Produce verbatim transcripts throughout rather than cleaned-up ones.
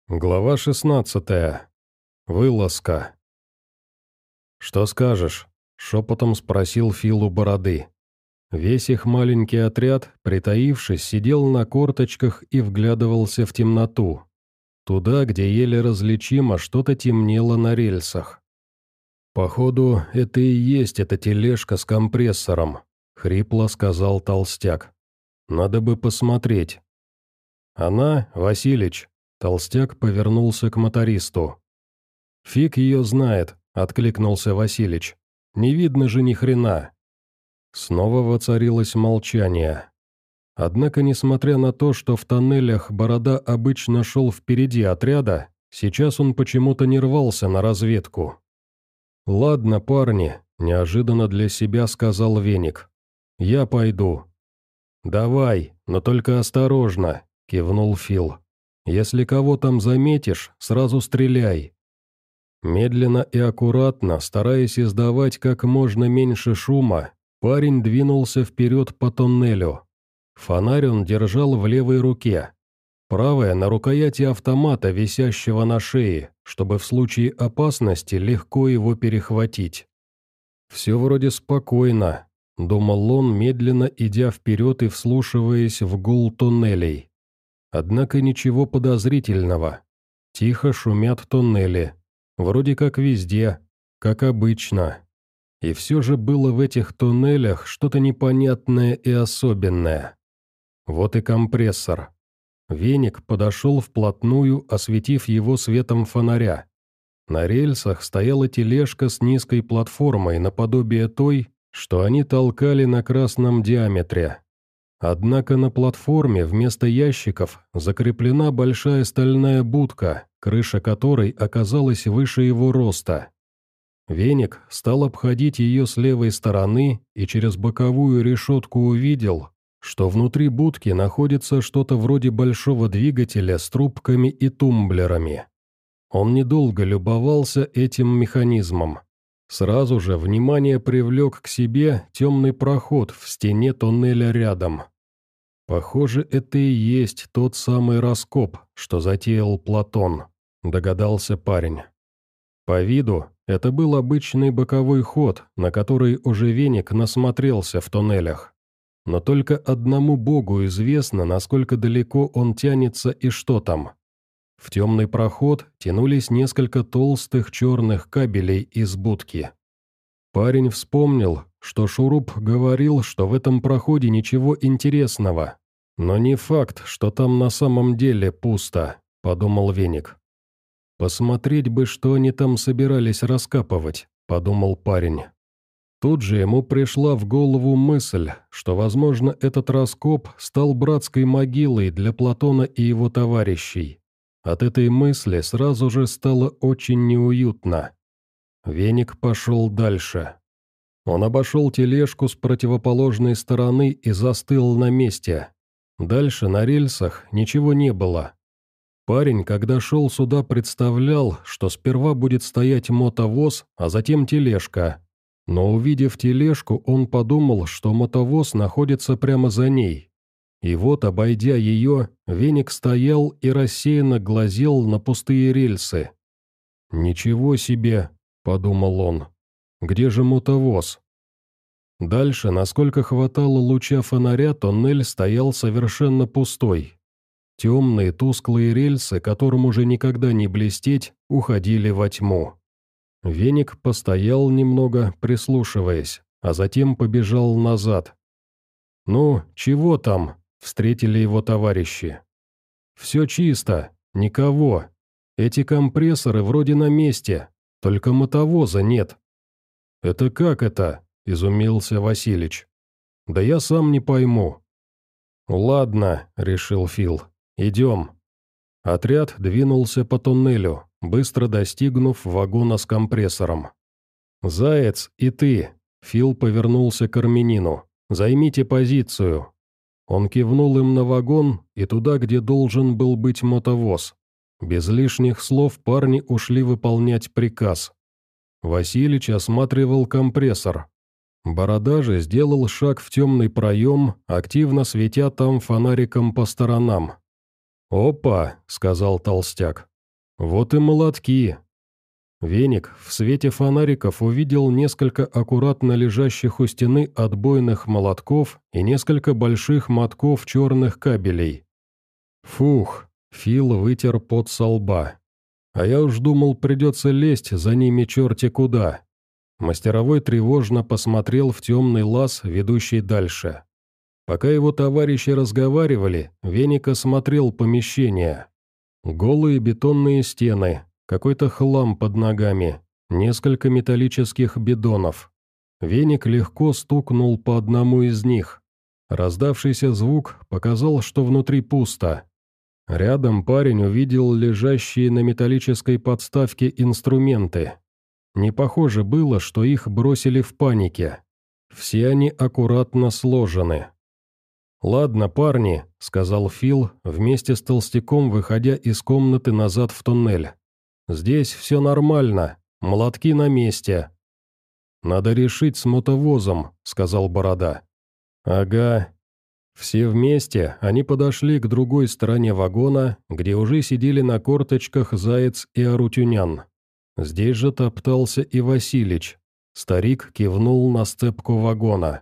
Глава шестнадцатая. Вылазка. «Что скажешь?» — шепотом спросил Фил у Бороды. Весь их маленький отряд, притаившись, сидел на корточках и вглядывался в темноту. Туда, где еле различимо что-то темнело на рельсах. «Походу, это и есть эта тележка с компрессором», — хрипло сказал толстяк. «Надо бы посмотреть». «Она, Василич?» Толстяк повернулся к мотористу. «Фиг ее знает», — откликнулся Василич. «Не видно же ни хрена». Снова воцарилось молчание. Однако, несмотря на то, что в тоннелях Борода обычно шел впереди отряда, сейчас он почему-то не рвался на разведку. «Ладно, парни», — неожиданно для себя сказал Веник. «Я пойду». «Давай, но только осторожно», — кивнул Фил. «Если кого там заметишь, сразу стреляй». Медленно и аккуратно, стараясь издавать как можно меньше шума, парень двинулся вперед по тоннелю. Фонарь он держал в левой руке. Правая на рукояти автомата, висящего на шее, чтобы в случае опасности легко его перехватить. «Все вроде спокойно», — думал он, медленно идя вперед и вслушиваясь в гул туннелей. Однако ничего подозрительного. Тихо шумят туннели. Вроде как везде, как обычно. И все же было в этих туннелях что-то непонятное и особенное. Вот и компрессор. Веник подошел вплотную, осветив его светом фонаря. На рельсах стояла тележка с низкой платформой, наподобие той, что они толкали на красном диаметре. Однако на платформе вместо ящиков закреплена большая стальная будка, крыша которой оказалась выше его роста. Веник стал обходить ее с левой стороны и через боковую решетку увидел, что внутри будки находится что-то вроде большого двигателя с трубками и тумблерами. Он недолго любовался этим механизмом. Сразу же внимание привлек к себе темный проход в стене тоннеля рядом. «Похоже, это и есть тот самый раскоп, что затеял Платон», — догадался парень. По виду это был обычный боковой ход, на который уже Веник насмотрелся в тоннелях. Но только одному богу известно, насколько далеко он тянется и что там. В темный проход тянулись несколько толстых черных кабелей из будки. Парень вспомнил, что Шуруп говорил, что в этом проходе ничего интересного. Но не факт, что там на самом деле пусто, подумал Веник. Посмотреть бы, что они там собирались раскапывать, подумал парень. Тут же ему пришла в голову мысль, что, возможно, этот раскоп стал братской могилой для Платона и его товарищей. От этой мысли сразу же стало очень неуютно. Веник пошел дальше. Он обошел тележку с противоположной стороны и застыл на месте. Дальше на рельсах ничего не было. Парень, когда шел сюда, представлял, что сперва будет стоять мотовоз, а затем тележка. Но увидев тележку, он подумал, что мотовоз находится прямо за ней. И вот, обойдя ее, Веник стоял и рассеянно глазел на пустые рельсы. «Ничего себе!» — подумал он. «Где же мотовоз?» Дальше, насколько хватало луча фонаря, тоннель стоял совершенно пустой. Темные тусклые рельсы, которым уже никогда не блестеть, уходили во тьму. Веник постоял немного, прислушиваясь, а затем побежал назад. «Ну, чего там?» — встретили его товарищи. «Все чисто, никого. Эти компрессоры вроде на месте, только мотовоза нет». «Это как это?» — изумился Василич. «Да я сам не пойму». «Ладно», — решил Фил, — «идем». Отряд двинулся по туннелю, быстро достигнув вагона с компрессором. «Заяц и ты», — Фил повернулся к армянину, — «займите позицию». Он кивнул им на вагон и туда, где должен был быть мотовоз. Без лишних слов парни ушли выполнять приказ. Василич осматривал компрессор. Борода же сделал шаг в темный проем, активно светя там фонариком по сторонам. «Опа!» — сказал толстяк. Вот и молотки. Веник в свете фонариков увидел несколько аккуратно лежащих у стены отбойных молотков и несколько больших мотков черных кабелей. Фух, Фил вытер пот со лба. А я уж думал, придется лезть за ними черти куда. Мастеровой тревожно посмотрел в темный лаз, ведущий дальше. Пока его товарищи разговаривали, Веник осмотрел помещение. Голые бетонные стены, какой-то хлам под ногами, несколько металлических бидонов. Веник легко стукнул по одному из них. Раздавшийся звук показал, что внутри пусто. Рядом парень увидел лежащие на металлической подставке инструменты. Не похоже было, что их бросили в панике. Все они аккуратно сложены. «Ладно, парни», — сказал Фил, вместе с толстяком выходя из комнаты назад в туннель. «Здесь все нормально, молотки на месте». «Надо решить с мотовозом», — сказал Борода. «Ага». Все вместе они подошли к другой стороне вагона, где уже сидели на корточках Заяц и Арутюнян. Здесь же топтался и Василич. Старик кивнул на сцепку вагона.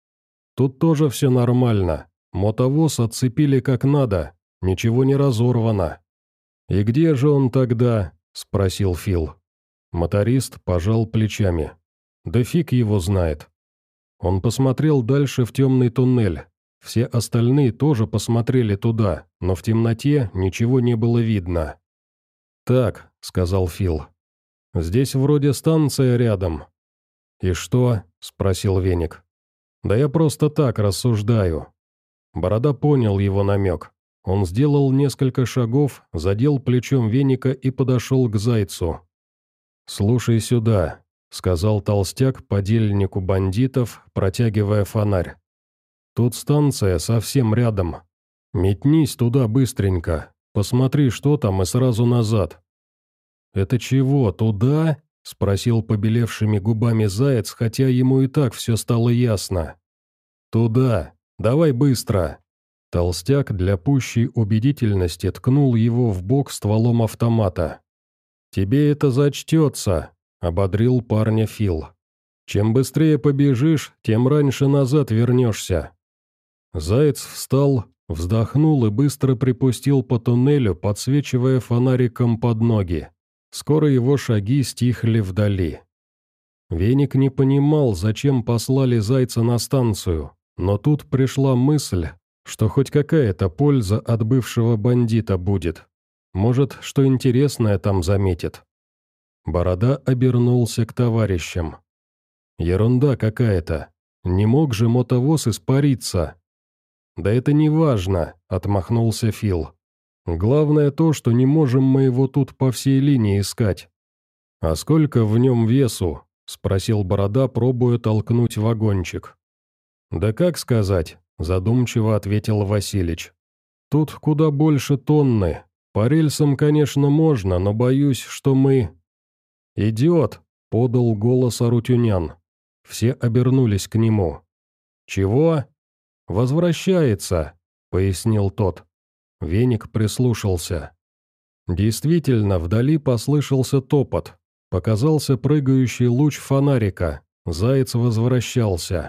«Тут тоже все нормально. Мотовоз отцепили как надо, ничего не разорвано». «И где же он тогда?» – спросил Фил. Моторист пожал плечами. «Да фиг его знает». Он посмотрел дальше в темный туннель. Все остальные тоже посмотрели туда, но в темноте ничего не было видно. «Так», — сказал Фил, — «здесь вроде станция рядом». «И что?» — спросил Веник. «Да я просто так рассуждаю». Борода понял его намек. Он сделал несколько шагов, задел плечом Веника и подошел к Зайцу. «Слушай сюда», — сказал толстяк подельнику бандитов, протягивая фонарь. «Тут станция совсем рядом. Метнись туда быстренько, посмотри, что там, и сразу назад». «Это чего, туда?» — спросил побелевшими губами Заяц, хотя ему и так все стало ясно. «Туда. Давай быстро». Толстяк для пущей убедительности ткнул его в бок стволом автомата. «Тебе это зачтется», — ободрил парня Фил. «Чем быстрее побежишь, тем раньше назад вернешься». Заяц встал, вздохнул и быстро припустил по туннелю, подсвечивая фонариком под ноги. Скоро его шаги стихли вдали. Веник не понимал, зачем послали Зайца на станцию, но тут пришла мысль, что хоть какая-то польза от бывшего бандита будет. Может, что интересное там заметит. Борода обернулся к товарищам. «Ерунда какая-то. Не мог же мотовоз испариться». «Да это не важно», — отмахнулся Фил. «Главное то, что не можем мы его тут по всей линии искать». «А сколько в нем весу?» — спросил Борода, пробуя толкнуть вагончик. «Да как сказать?» — задумчиво ответил Василич. «Тут куда больше тонны. По рельсам, конечно, можно, но боюсь, что мы...» «Идиот!» — подал голос Арутюнян. Все обернулись к нему. «Чего?» «Возвращается», — пояснил тот. Веник прислушался. Действительно, вдали послышался топот. Показался прыгающий луч фонарика. Заяц возвращался.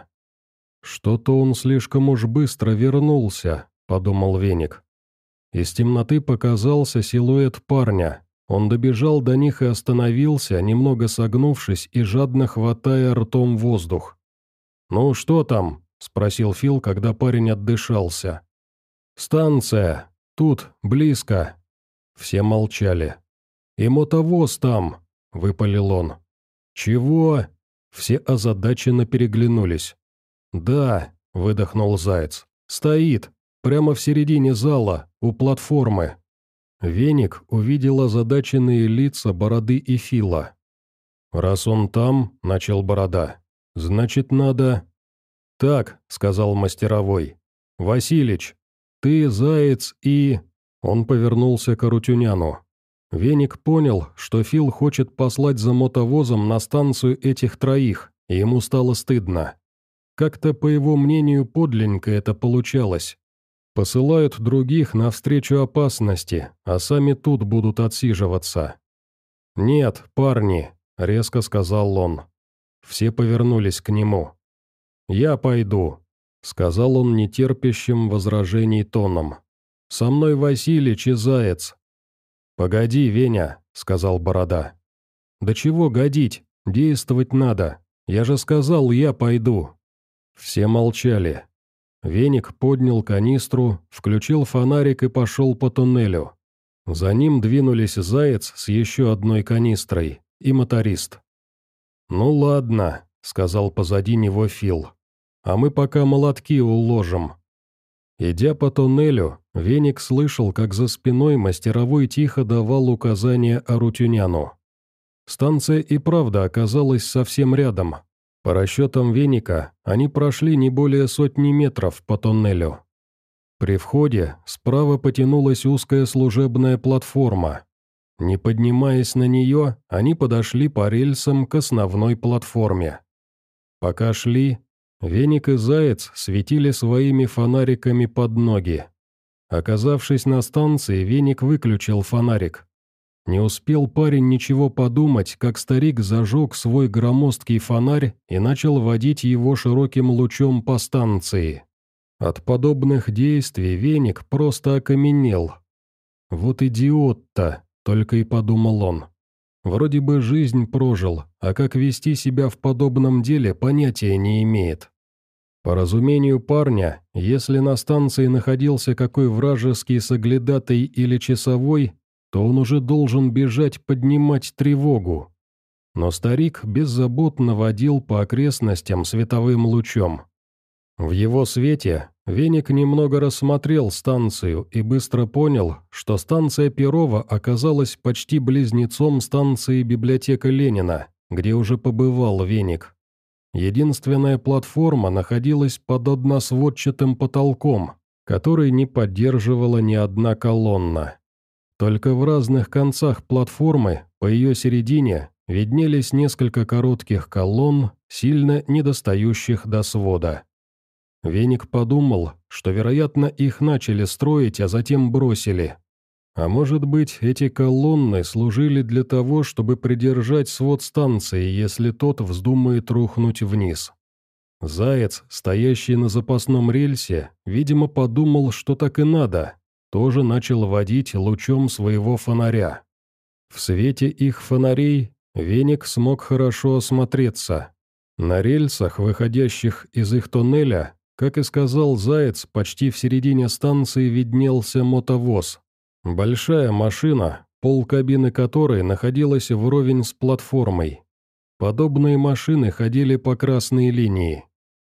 «Что-то он слишком уж быстро вернулся», — подумал Веник. Из темноты показался силуэт парня. Он добежал до них и остановился, немного согнувшись и жадно хватая ртом воздух. «Ну, что там?» — спросил Фил, когда парень отдышался. «Станция. Тут, близко». Все молчали. «И мотовоз там», — выпалил он. «Чего?» Все озадаченно переглянулись. «Да», — выдохнул Заяц. «Стоит. Прямо в середине зала, у платформы». Веник увидел озадаченные лица Бороды и Фила. «Раз он там», — начал Борода, — «значит, надо...» «Так», — сказал мастеровой. «Василич, ты, Заяц и...» Он повернулся к Арутюняну. Веник понял, что Фил хочет послать за мотовозом на станцию этих троих, и ему стало стыдно. Как-то, по его мнению, подленько это получалось. Посылают других навстречу опасности, а сами тут будут отсиживаться. «Нет, парни», — резко сказал он. Все повернулись к нему. «Я пойду», — сказал он нетерпящим возражений тоном. «Со мной Василич и Заяц». «Погоди, Веня», — сказал Борода. «Да чего годить? Действовать надо. Я же сказал, я пойду». Все молчали. Веник поднял канистру, включил фонарик и пошел по туннелю. За ним двинулись Заяц с еще одной канистрой и моторист. «Ну ладно», — сказал позади него Фил. «А мы пока молотки уложим». Идя по туннелю, Веник слышал, как за спиной мастеровой тихо давал указания Арутюняну. Станция и правда оказалась совсем рядом. По расчетам Веника, они прошли не более сотни метров по туннелю. При входе справа потянулась узкая служебная платформа. Не поднимаясь на нее, они подошли по рельсам к основной платформе. Пока шли, Веник и Заяц светили своими фонариками под ноги. Оказавшись на станции, Веник выключил фонарик. Не успел парень ничего подумать, как старик зажег свой громоздкий фонарь и начал водить его широким лучом по станции. От подобных действий Веник просто окаменел. «Вот идиот-то!» — только и подумал он. Вроде бы жизнь прожил, а как вести себя в подобном деле понятия не имеет. По разумению парня, если на станции находился какой вражеский соглядатый или часовой, то он уже должен бежать поднимать тревогу. Но старик беззаботно водил по окрестностям световым лучом. В его свете Веник немного рассмотрел станцию и быстро понял, что станция Перова оказалась почти близнецом станции библиотека Ленина, где уже побывал Веник. Единственная платформа находилась под односводчатым потолком, который не поддерживала ни одна колонна. Только в разных концах платформы, по ее середине, виднелись несколько коротких колонн, сильно недостающих до свода. Веник подумал, что, вероятно, их начали строить, а затем бросили. А может быть, эти колонны служили для того, чтобы придержать свод станции, если тот вздумает рухнуть вниз. Заяц, стоящий на запасном рельсе, видимо, подумал, что так и надо, тоже начал водить лучом своего фонаря. В свете их фонарей Веник смог хорошо осмотреться. На рельсах, выходящих из их туннеля, как и сказал Заяц, почти в середине станции виднелся мотовоз. Большая машина, пол кабины которой находилась вровень с платформой. Подобные машины ходили по красной линии.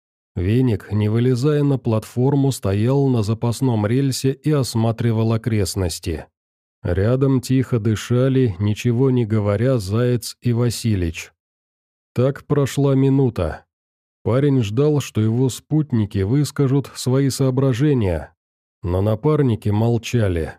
Веник, не вылезая на платформу, стоял на запасном рельсе и осматривал окрестности. Рядом тихо дышали, ничего не говоря, Заяц и Василич. Так прошла минута. Парень ждал, что его спутники выскажут свои соображения, но напарники молчали.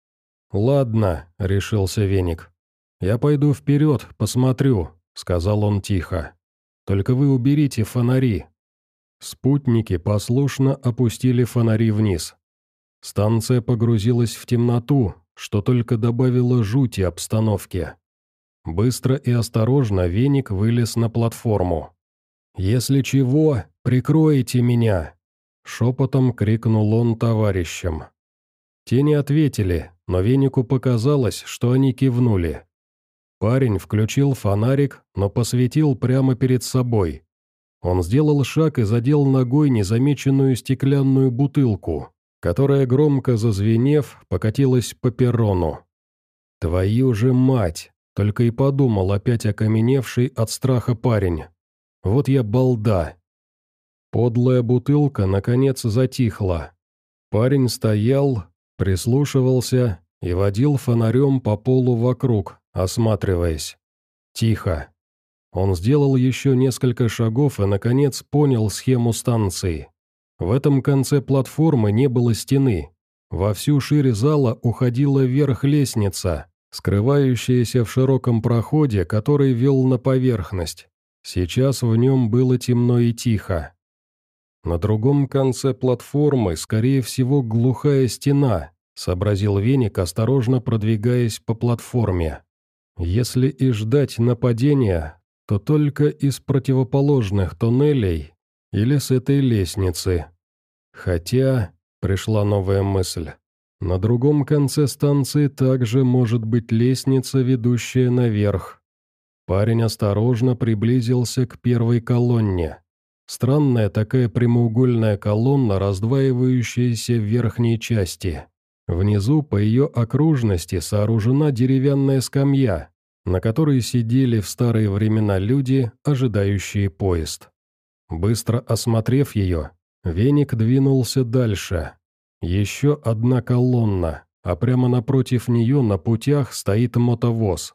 «Ладно», — решился Веник. «Я пойду вперед, посмотрю», — сказал он тихо. «Только вы уберите фонари». Спутники послушно опустили фонари вниз. Станция погрузилась в темноту, что только добавило жути обстановке. Быстро и осторожно Веник вылез на платформу. «Если чего, прикройте меня!» — шепотом крикнул он товарищам. Те не ответили, но Венику показалось, что они кивнули. Парень включил фонарик, но посветил прямо перед собой. Он сделал шаг и задел ногой незамеченную стеклянную бутылку, которая, громко зазвенев, покатилась по перрону. «Твою же мать!» — только и подумал опять окаменевший от страха парень. «Вот я балда!» Подлая бутылка, наконец, затихла. Парень стоял, прислушивался и водил фонарем по полу вокруг, осматриваясь. Тихо. Он сделал еще несколько шагов и, наконец, понял схему станции. В этом конце платформы не было стены. Во всю ширь зала уходила вверх лестница, скрывающаяся в широком проходе, который вел на поверхность. Сейчас в нем было темно и тихо. На другом конце платформы, скорее всего, глухая стена, сообразил Веник, осторожно продвигаясь по платформе. Если и ждать нападения, то только из противоположных туннелей или с этой лестницы. Хотя, пришла новая мысль, на другом конце станции также может быть лестница, ведущая наверх. Парень осторожно приблизился к первой колонне. Странная такая прямоугольная колонна, раздваивающаяся в верхней части. Внизу по ее окружности сооружена деревянная скамья, на которой сидели в старые времена люди, ожидающие поезд. Быстро осмотрев ее, Веник двинулся дальше. Еще одна колонна, а прямо напротив нее на путях стоит мотовоз.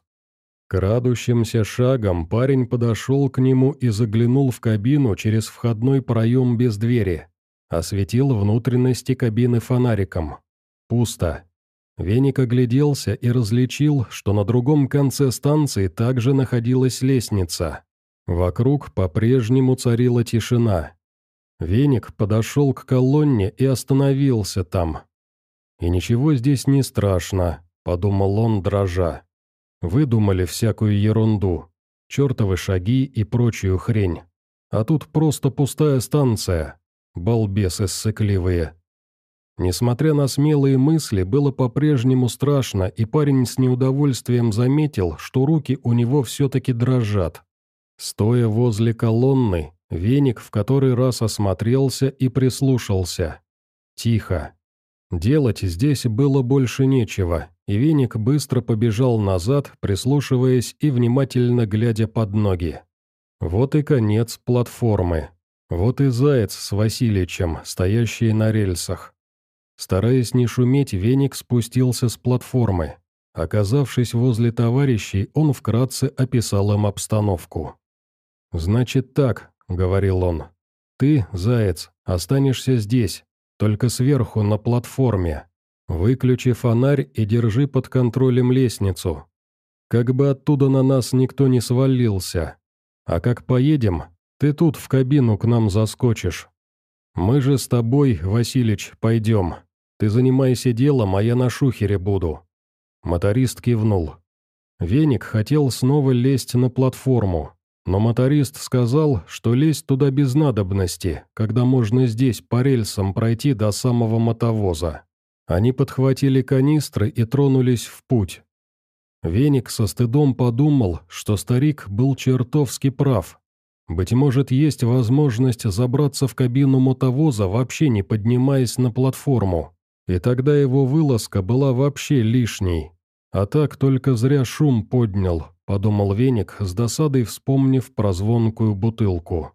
Крадущимся шагом парень подошел к нему и заглянул в кабину через входной проем без двери. Осветил внутренности кабины фонариком. Пусто. Веник огляделся и различил, что на другом конце станции также находилась лестница. Вокруг по-прежнему царила тишина. Веник подошел к колонне и остановился там. «И ничего здесь не страшно», — подумал он, дрожа. Выдумали всякую ерунду, чертовы шаги и прочую хрень. А тут просто пустая станция, балбесы ссыкливые. Несмотря на смелые мысли, было по-прежнему страшно, и парень с неудовольствием заметил, что руки у него все-таки дрожат. Стоя возле колонны, Веник в который раз осмотрелся и прислушался. Тихо. Делать здесь было больше нечего, и Веник быстро побежал назад, прислушиваясь и внимательно глядя под ноги. Вот и конец платформы. Вот и Заяц с Василичем, стоящие на рельсах. Стараясь не шуметь, Веник спустился с платформы. Оказавшись возле товарищей, он вкратце описал им обстановку. «Значит так», — говорил он, — «ты, Заяц, останешься здесь, только сверху на платформе. Выключи фонарь и держи под контролем лестницу. Как бы оттуда на нас никто не свалился. А как поедем, ты тут в кабину к нам заскочишь. Мы же с тобой, Василич, пойдем. Ты занимайся делом, а я на шухере буду». Моторист кивнул. Веник хотел снова лезть на платформу, но моторист сказал, что лезть туда без надобности, когда можно здесь по рельсам пройти до самого мотовоза. Они подхватили канистры и тронулись в путь. Веник со стыдом подумал, что старик был чертовски прав. Быть может, есть возможность забраться в кабину мотовоза, вообще не поднимаясь на платформу, и тогда его вылазка была вообще лишней. А так только зря шум поднял, подумал Веник, с досадой вспомнив про звонкую бутылку.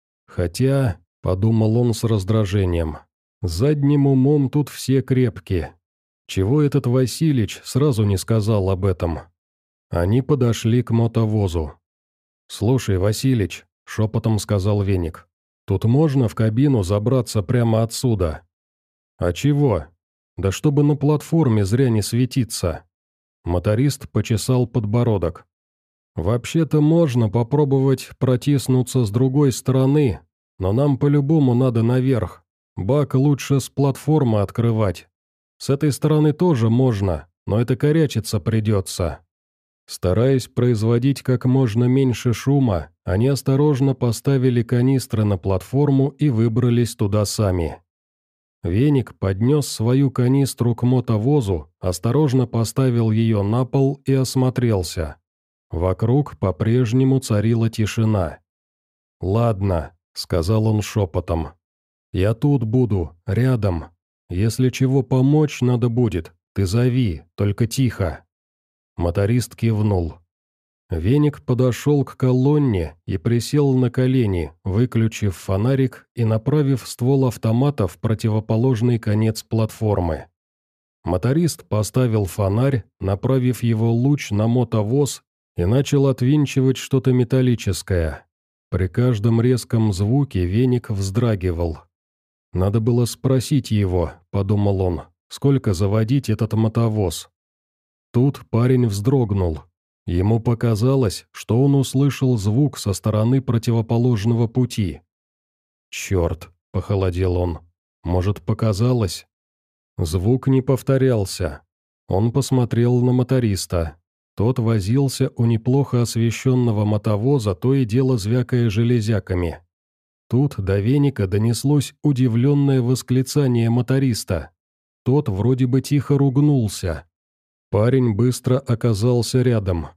Хотя, подумал он с раздражением, задним умом тут все крепкие. Чего этот Василич сразу не сказал об этом? Они подошли к мотовозу. «Слушай, Василич», — шепотом сказал Веник, — «тут можно в кабину забраться прямо отсюда?» «А чего? Да чтобы на платформе зря не светиться». Моторист почесал подбородок. «Вообще-то можно попробовать протиснуться с другой стороны, но нам по-любому надо наверх. Бак лучше с платформы открывать. С этой стороны тоже можно, но это корячиться придется». Стараясь производить как можно меньше шума, они осторожно поставили канистры на платформу и выбрались туда сами. Веник поднес свою канистру к мотовозу, осторожно поставил ее на пол и осмотрелся. Вокруг по-прежнему царила тишина. «Ладно», — сказал он шепотом, — «я тут буду, рядом. Если чего помочь надо будет, ты зови, только тихо». Моторист кивнул. Веник подошел к колонне и присел на колени, выключив фонарик и направив ствол автомата в противоположный конец платформы. Моторист поставил фонарь, направив его луч на мотовоз и начал отвинчивать что-то металлическое. При каждом резком звуке Веник вздрагивал. «Надо было спросить его», — подумал он, — «сколько заводить этот мотовоз?» Тут парень вздрогнул. Ему показалось, что он услышал звук со стороны противоположного пути. «Черт», — похолодел он. «Может, показалось?» Звук не повторялся. Он посмотрел на моториста. Тот возился у неплохо освещенного мотовоза, то и дело звякая железяками. Тут до веника донеслось удивленное восклицание моториста. Тот вроде бы тихо ругнулся. Парень быстро оказался рядом.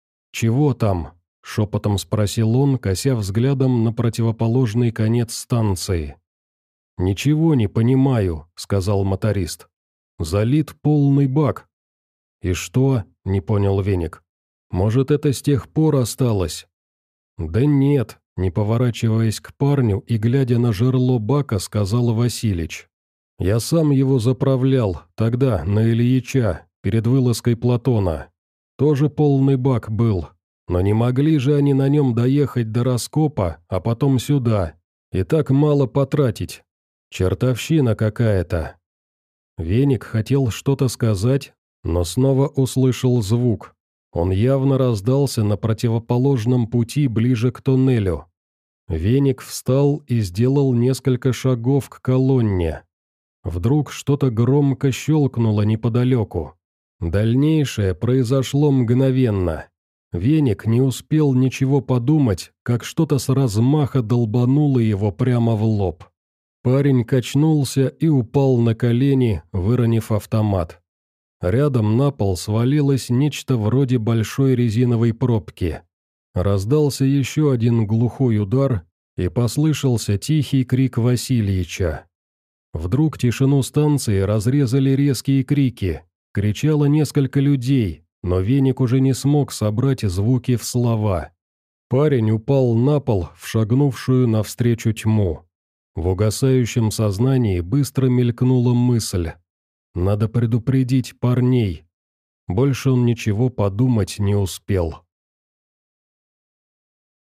«Чего там?» — шепотом спросил он, кося взглядом на противоположный конец станции. «Ничего не понимаю», — сказал моторист. «Залит полный бак». «И что?» — не понял веник. «Может, это с тех пор осталось?» «Да нет», — не поворачиваясь к парню и глядя на жерло бака, сказал Василич. «Я сам его заправлял, тогда, на Ильича, перед вылазкой Платона. Тоже полный бак был, но не могли же они на нем доехать до раскопа, а потом сюда, и так мало потратить. Чертовщина какая-то». Веник хотел что-то сказать, но снова услышал звук. Он явно раздался на противоположном пути ближе к туннелю. Веник встал и сделал несколько шагов к колонне. Вдруг что-то громко щелкнуло неподалеку. Дальнейшее произошло мгновенно. Веник не успел ничего подумать, как что-то с размаха долбануло его прямо в лоб. Парень качнулся и упал на колени, выронив автомат. Рядом на пол свалилось нечто вроде большой резиновой пробки. Раздался еще один глухой удар, и послышался тихий крик Васильича. Вдруг тишину станции разрезали резкие крики. Кричало несколько людей, но веник уже не смог собрать звуки в слова. Парень упал на пол в шагнувшую навстречу тьму. В угасающем сознании быстро мелькнула мысль. Надо предупредить парней. Больше он ничего подумать не успел.